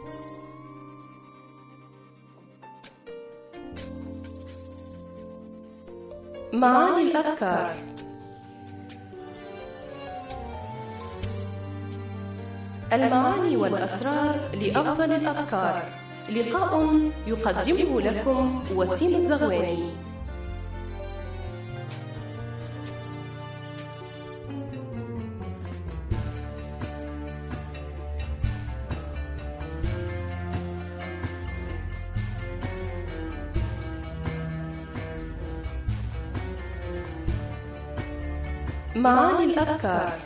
معاني الأذكار. المعاني والأسرار لأفضل الأذكار، لقاء يقدمه لكم وسيم الزغواني. معاني الأذكار.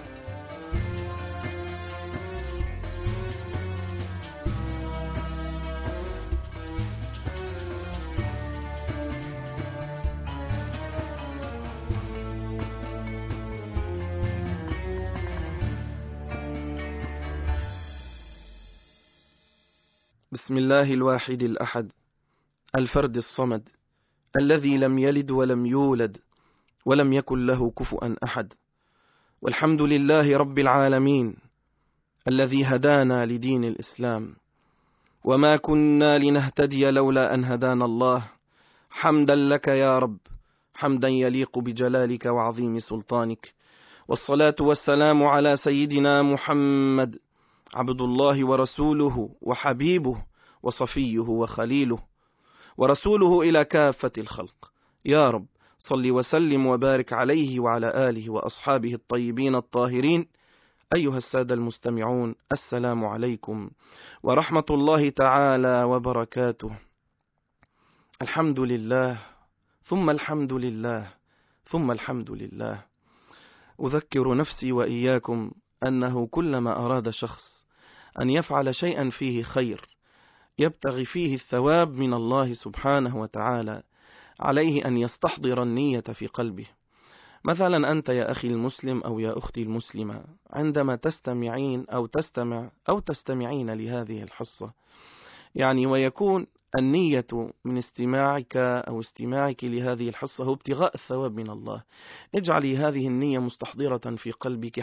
بسم الله الواحد الأحد الفرد الصمد الذي لم يلد ولم يولد ولم يكن له كفؤا أحد، والحمد لله رب العالمين الذي هدانا لدين الإسلام، وما كنا لنهتدي لولا أن هدانا الله. حمدا لك يا رب، حمدا يليق بجلالك وعظيم سلطانك، والصلاة والسلام على سيدنا محمد عبد الله ورسوله وحبيبه وصفيه وخليله ورسوله إلى كافة الخلق. يا رب صل وسلم وبارك عليه وعلى آله وأصحابه الطيبين الطاهرين. أيها السادة المستمعون، السلام عليكم ورحمة الله تعالى وبركاته. الحمد لله ثم الحمد لله ثم الحمد لله. أذكر نفسي وإياكم أنه كلما أراد شخص أن يفعل شيئا فيه خير يبتغي فيه الثواب من الله سبحانه وتعالى، عليه أن يستحضر النية في قلبه. مثلا أنت يا أخي المسلم أو يا أختي المسلمة، عندما تستمعين أو تستمعين لهذه الحصة، ويكون النية من استماعك أو استماعك لهذه الحصة هو ابتغاء الثواب من الله، اجعلي هذه النية مستحضرة في قلبك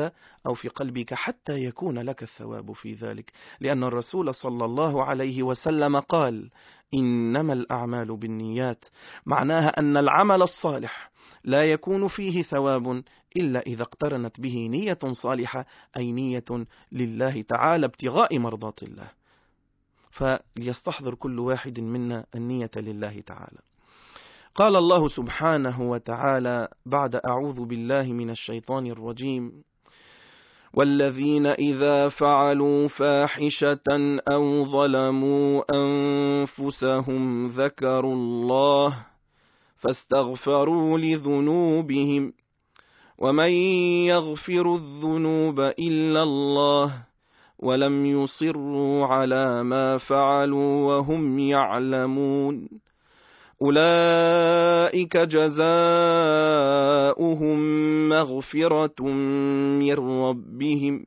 حتى يكون لك الثواب في ذلك، لأن الرسول صلى الله عليه وسلم قال: إنما الأعمال بالنيات، معناها أن العمل الصالح لا يكون فيه ثواب إلا إذا اقترنت به نية صالحة، أي نية لله تعالى ابتغاء مرضات الله. فليستحضر كل واحد منا النية لله تعالى. قال الله سبحانه وتعالى بعد أعوذ بالله من الشيطان الرجيم: والذين إذا فعلوا فاحشة أو ظلموا أنفسهم ذكروا الله فاستغفروا لذنوبهم ومن يغفر الذنوب إلا الله ولم يصروا على ما فعلوا وهم يعلمون أولئك جزاؤهم مغفرة من ربهم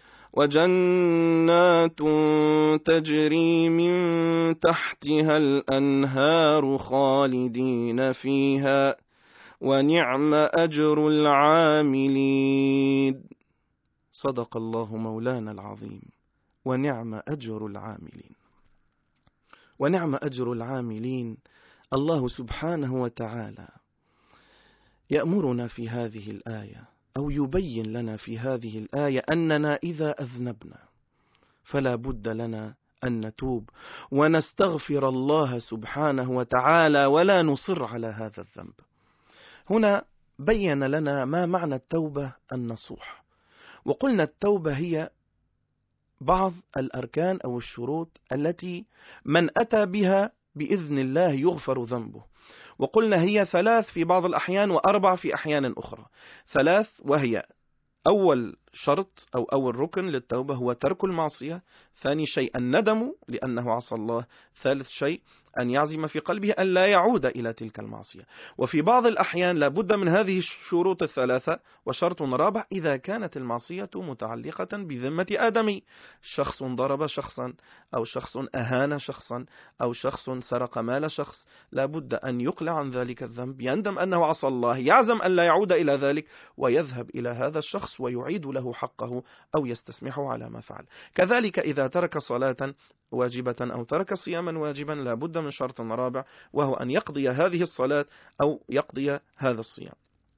وجنات تجري من تحتها الأنهار خالدين فيها ونعم أجر العاملين. صدق الله مولانا العظيم، ونعم أجر العاملين. ونعم أجر العاملين. الله سبحانه وتعالى يأمرنا في هذه الآية، أو يبين لنا في هذه الآية، أننا إذا أذنبنا فلا بد لنا أن نتوب ونستغفر الله سبحانه وتعالى ولا نصر على هذا الذنب. هنا بين لنا ما معنى التوبة النصوح، وقلنا التوبة هي بعض الأركان أو الشروط التي من أتى بها بإذن الله يغفر ذنبه. وقلنا هي 3 في بعض الأحيان و4 في أحيان أخرى. 3، وهي: أول شرط أو أول ركن للتوبة هو ترك المعصية، ثاني شيء الندم لأنه عصى الله، ثالث شيء أن يعزم في قلبه أن لا يعود إلى تلك المعصية. وفي بعض الأحيان لا بد من هذه الشروط 3، وشرط رابع: إذا كانت المعصية متعلقة بذمة آدمي، شخص ضرب شخصا أو شخص أهان شخصا أو شخص سرق مال شخص، لا بد أن يقلع عن ذلك الذنب، يندم أنه عصى الله، يعزم أن لا يعود إلى ذلك، ويذهب إلى هذا الشخص ويعيد له حقه أو يستسمحه على ما فعل. كذلك إذا ترك صلاة واجبة أو ترك صياما واجبا لا بد من شرط رابع، وهو أن يقضي هذه الصلاة أو يقضي هذا الصيام.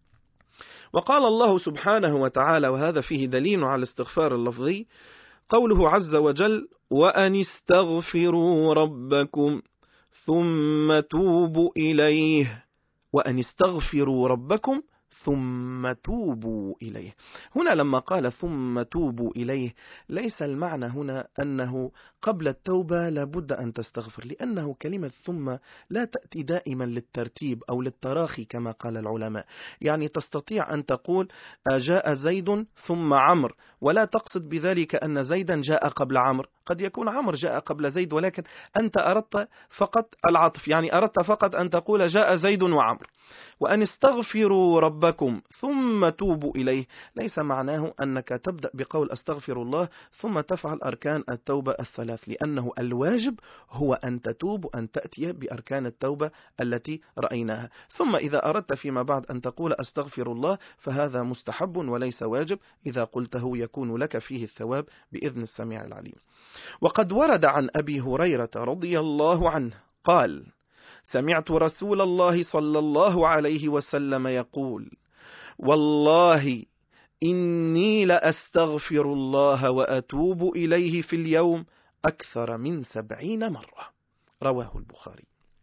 وقال الله سبحانه وتعالى، وهذا فيه دليل على الاستغفار اللفظي، قوله عز وجل: وأن استغفروا ربكم ثم توبوا إليه. وأن استغفروا ربكم ثم توبوا إليه. هنا لما قال ثم توبوا إليه ليس المعنى هنا أنه قبل التوبة لابد أن تستغفر، لأنه كلمة ثم لا تأتي دائما للترتيب أو للتراخي كما قال العلماء. يعني تستطيع أن تقول جاء زيد ثم عمرو، ولا تقصد بذلك أن زيدا جاء قبل عمرو، قد يكون عمرو جاء قبل زيد، ولكن أنت أردت فقط العطف، يعني أردت فقط أن تقول جاء زيد وعمرو. وأن استغفروا ربكم ثم توبوا إليه ليس معناه أنك تبدأ بقول أستغفر الله ثم تفعل أركان التوبة الثلاث، لأنه الواجب هو أن تتوب وأن تأتي بأركان التوبة التي رأيناها. ثم إذا أردت فيما بعد أن تقول أستغفر الله فهذا مستحب وليس واجب، إذا قلته يكون لك فيه الثواب بإذن السميع العليم. وقد ورد عن أبي هريرة رضي الله عنه قال: سمعت رسول الله صلى الله عليه وسلم يقول: والله إني لأستغفر الله وأتوب إليه في اليوم أكثر من 70 مرة. رواه البخاري.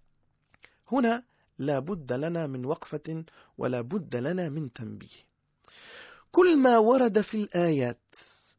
هنا لا بد لنا من وقفة ولا بد لنا من تنبيه. كل ما ورد في الآيات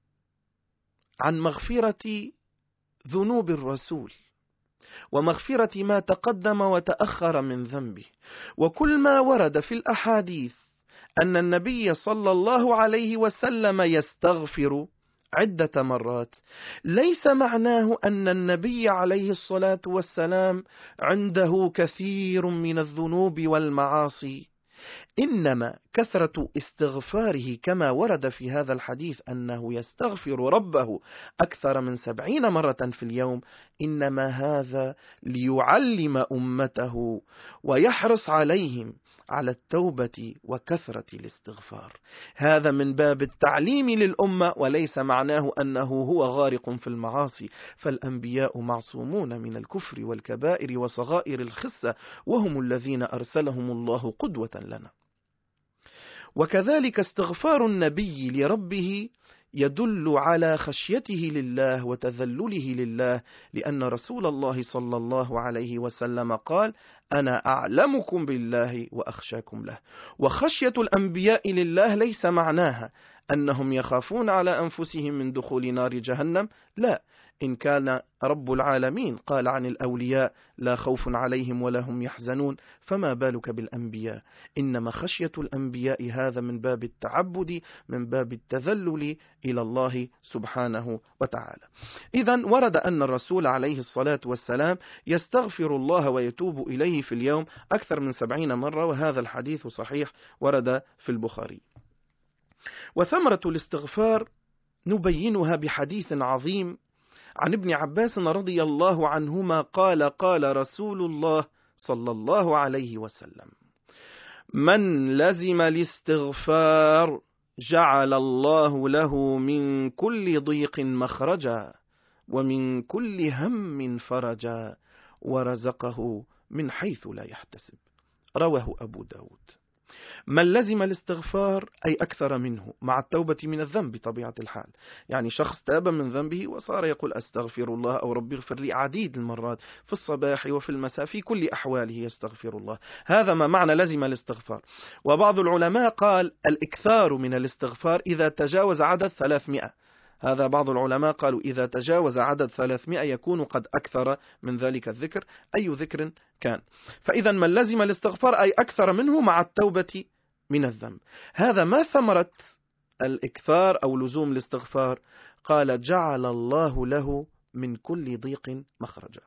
عن مغفرة ذنوب الرسول ومغفرة ما تقدم وتأخر من ذنبه، وكل ما ورد في الأحاديث أن النبي صلى الله عليه وسلم يستغفر عدة مرات، ليس معناه أن النبي عليه الصلاة والسلام عنده كثير من الذنوب والمعاصي، إنما كثرة استغفاره كما ورد في هذا الحديث أنه يستغفر ربه أكثر من 70 مرة في اليوم، إنما هذا ليعلم أمته ويحرص عليهم على التوبة وكثرة الاستغفار. هذا من باب التعليم للأمة، وليس معناه أنه هو غارق في المعاصي، فالأنبياء معصومون من الكفر والكبائر وصغائر الخسة، وهم الذين أرسلهم الله قدوة لنا. وكذلك استغفار النبي لربه يدل على خشيته لله وتذلله لله، لأن رسول الله صلى الله عليه وسلم قال: أنا أعلمكم بالله وأخشاكم له. وخشية الأنبياء لله ليس معناها أنهم يخافون على أنفسهم من دخول نار جهنم، لا، إن كان رب العالمين قال عن الأولياء: لا خوف عليهم ولا هم يحزنون، فما بالك بالأنبياء؟ إنما خشية الأنبياء هذا من باب التعبد، من باب التذلل إلى الله سبحانه وتعالى. إذن ورد أن الرسول عليه الصلاة والسلام يستغفر الله ويتوب إليه في اليوم أكثر من 70 مرة، وهذا الحديث صحيح ورد في البخاري. وثمرة الاستغفار نبينها بحديث عظيم عن ابن عباس رضي الله عنهما قال: قال رسول الله صلى الله عليه وسلم: من لزم الاستغفار جعل الله له من كل ضيق مخرجا ومن كل هم فرجا ورزقه من حيث لا يحتسب. رواه أبو داود. من لزم الاستغفار أي أكثر منه، مع التوبة من الذنب طبيعة الحال. يعني شخص تاب من ذنبه وصار يقول أستغفر الله أو ربي اغفر لي عديد المرات، في الصباح وفي المساء، في كل أحواله يستغفر الله. هذا ما معنى لزم الاستغفار. وبعض العلماء قال الإكثار من الاستغفار إذا تجاوز عدد 300. هذا بعض العلماء قالوا إذا تجاوز عدد 300 يكون قد أكثر من ذلك الذكر، أي ذكر كان. فإذا من لزم الاستغفار أي أكثر منه مع التوبة من الذنب. هذا ما ثمرة الإكثار أو لزوم الاستغفار؟ قال: جعل الله له من كل ضيق مخرجا.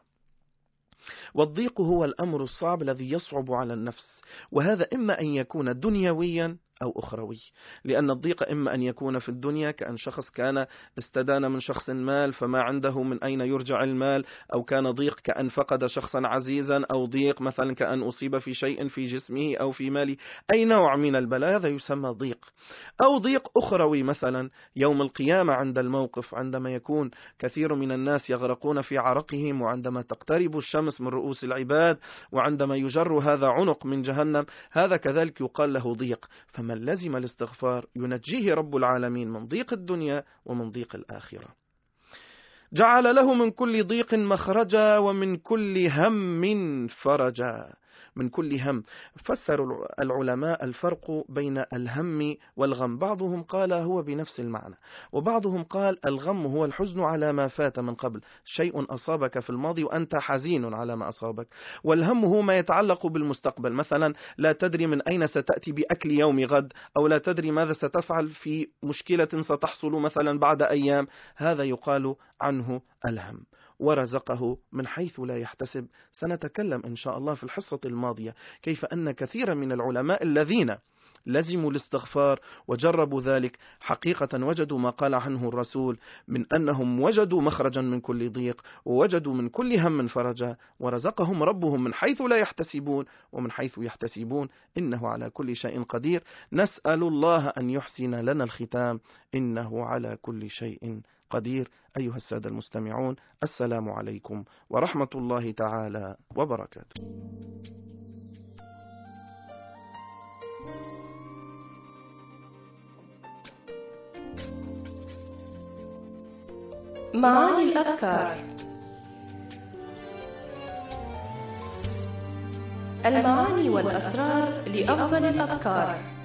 والضيق هو الأمر الصعب الذي يصعب على النفس، وهذا إما أن يكون دنيويا أو أخروي. لأن الضيق إما أن يكون في الدنيا، كأن شخص كان استدان من شخص مال فما عنده من أين يرجع المال، أو كان ضيق كأن فقد شخصا عزيزا، أو ضيق مثلا كأن أصيب في شيء في جسمه أو في ماله، أي نوع من البلاء هذا يسمى ضيق. أو ضيق أخروي مثلا يوم القيامة عند الموقف، عندما يكون كثير من الناس يغرقون في عرقهم، وعندما تقترب الشمس من رؤوس العباد، وعندما يجر هذا عنق من جهنم، هذا كذلك يقال له ضيق. فمن لزم الاستغفار ينجيه رب العالمين من ضيق الدنيا ومن ضيق الآخرة. جعل له من كل ضيق مخرجا ومن كل هم فرجا. من كل هم، فسر العلماء الفرق بين الهم والغم. بعضهم قال هو بنفس المعنى، وبعضهم قال الغم هو الحزن على ما فات من قبل، شيء أصابك في الماضي وأنت حزين على ما أصابك. والهم هو ما يتعلق بالمستقبل، مثلا لا تدري من أين ستأتي بأكل يوم غد، أو لا تدري ماذا ستفعل في مشكلة ستحصل مثلا بعد أيام، هذا يقال عنه الهم. ورزقه من حيث لا يحتسب. سنتكلم إن شاء الله في الحصة الماضية كيف أن كثيرا من العلماء الذين لزموا الاستغفار وجربوا ذلك حقيقة وجدوا ما قال عنه الرسول من أنهم وجدوا مخرجا من كل ضيق، ووجدوا من كل هم فرجا، ورزقهم ربهم من حيث لا يحتسبون ومن حيث يحتسبون، إنه على كل شيء قدير. نسأل الله أن يحسن لنا الختام، إنه على كل شيء قدير. أيها السادة المستمعون، السلام عليكم ورحمة الله تعالى وبركاته. معاني الأذكار. المعاني والأسرار لأفضل الأذكار.